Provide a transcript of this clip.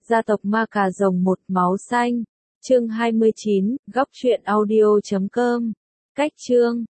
Gia tộc Ma Cà Rồng một máu xanh. Chương 29, góc truyện audio.com. Cách chương